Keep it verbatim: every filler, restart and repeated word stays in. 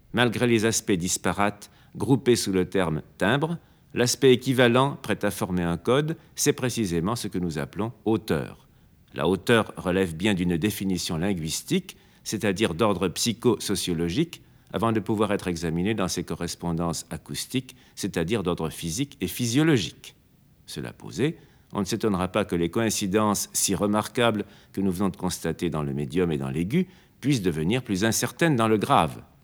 Malgré les aspects disparates groupés sous le terme timbre, l'aspect équivalent, prêt à former un code, c'est précisément ce que nous appelons hauteur. La hauteur relève bien d'une définition linguistique, c'est-à-dire d'ordre psychosociologique, avant de pouvoir être examinée dans ses correspondances acoustiques, c'est-à-dire d'ordre physique et physiologique. Cela posé, on ne s'étonnera pas que les coïncidences si remarquables que nous venons de constater dans le médium et dans l'aigu puissent devenir plus incertaines dans le grave.